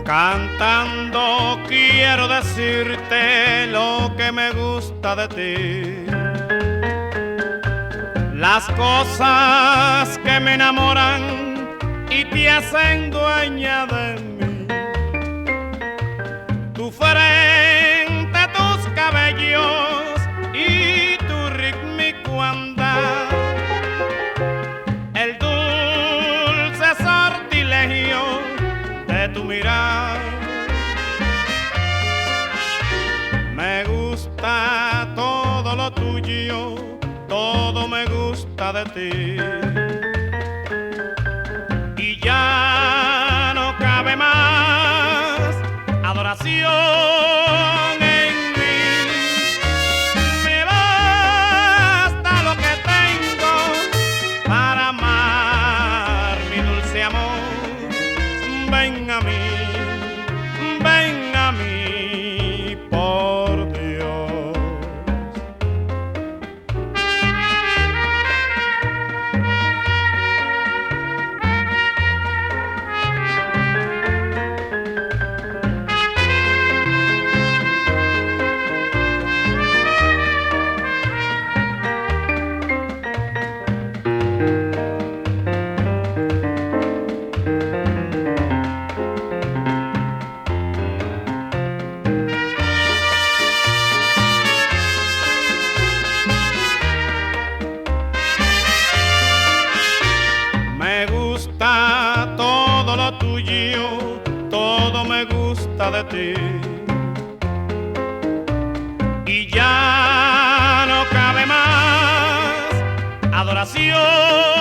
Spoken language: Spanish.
Cantando quiero decirte lo que me gusta de ti, las cosas que me enamoran y te hacen dueña de mí. Tu frente, tus cabellos y tu rítmico andar, el dulce sortilegio de tu mirar. Me gusta todo lo tuyo, todo me gusta de ti. Y ya no cabe más adoración en mí. Me basta lo que tengo para amar mi dulce amor. Ven a mí, ven a mí, por Dios. Me gusta todo lo tuyo, todo me gusta de ti. Y ya no cabe más adoración